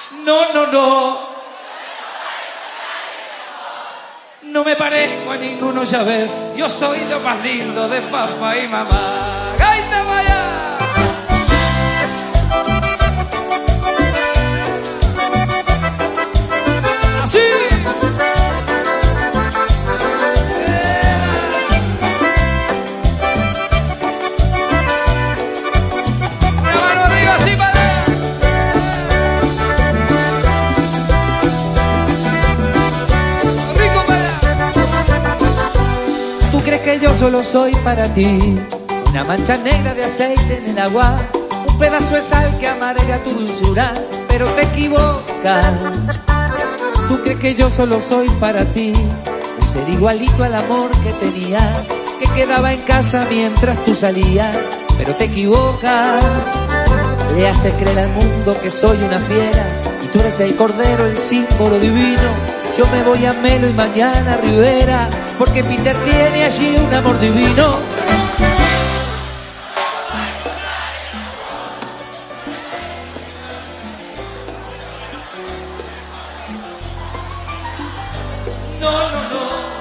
No, no, no. No me parezco a ninguno, ya ves. Yo soy lo más lindo de papá y mamá. ¡Gaita, vaya! ¡Así! ¡La mano arriba, así, padre! ¡Rico, para! ¿Tú crees que yo solo soy para ti? Una mancha negra de aceite en el agua, un pedazo de sal que amarga tu dulzura, pero te equivocas. ¿Tú crees que yo solo soy para ti? Un ser igualito al amor que tenías, que quedaba en casa mientras tú salías, pero te equivocas. Le haces creer al mundo que soy una fiera y tú eres el cordero, el símbolo divino. Yo me voy a Melo y mañana a Rivera, porque Peter tiene allí un amor divino. No, no, no.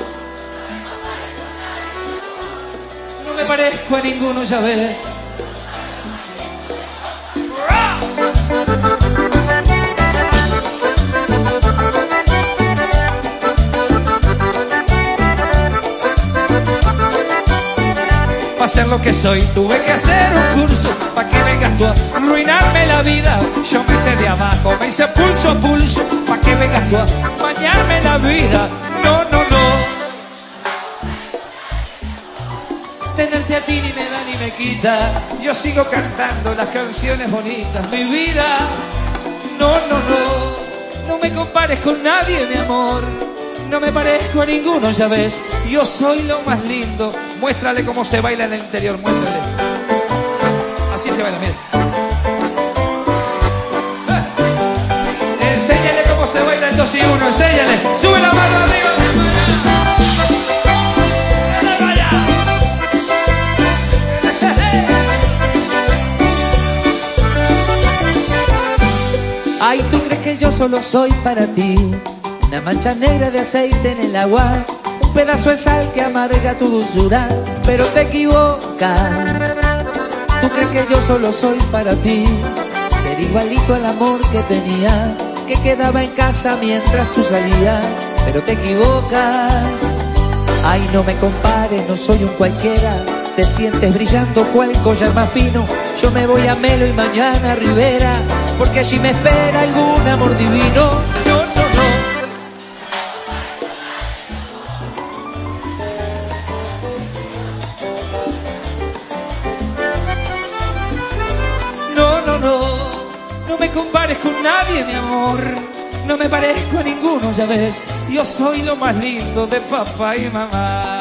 No me parezco a ninguno, ya ves. Para ser lo que soy tuve que hacer un curso, para que vengas tú a arruinarme la vida. Yo me hice de abajo, me hice pulso a pulso, para que vengas tú a bañarme la vida. No, no, no. Tenerte a ti ni me da ni me quita. Yo sigo cantando las canciones bonitas, mi vida. No, no, no. No me compares con nadie, mi amor. No me parezco a ninguno, ya ves. Yo soy lo más lindo. Muéstrale cómo se baila en el interior, muéstrale. Así se baila, mira. Enséñale cómo se baila el 2 y 1, enséñale. Sube la mano arriba. Ay, ¿tú crees que yo solo soy para ti? Una mancha negra de aceite en el agua, un pedazo de sal que amarga tu dulzura, pero te equivocas. ¿Tú crees que yo solo soy para ti? Ser igualito al amor que tenías, que quedaba en casa mientras tú salías, pero te equivocas. Ay, no me compares, no soy un cualquiera. Te sientes brillando cual collar más fino. Yo me voy a Melo y mañana a Rivera, porque allí me espera algún amor divino. No, no, no. No, no, no. No me compares con nadie, mi amor. No me parezco a ninguno, ya ves. Yo soy lo más lindo de papá y mamá.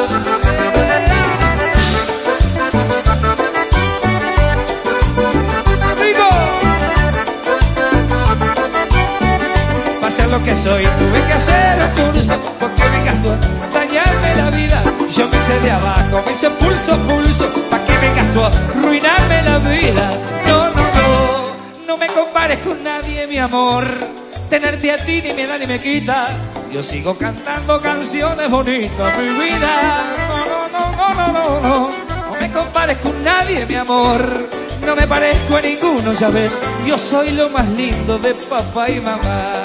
Para ser lo que soy tuve que hacer un curso, porque vengas tú a dañarme la vida. Yo me hice de abajo, me hice pulso a pulso, para que vengas tú a arruinarme la vida. No, no, no. No me compares con nadie, mi amor. Tenerte a ti ni me da ni me quita. Yo sigo cantando canciones bonitas, mi vida. No, no, no, no, no, no. No me compares con nadie, mi amor. No me parezco a ninguno, ya ves. Yo soy lo más lindo de papá y mamá.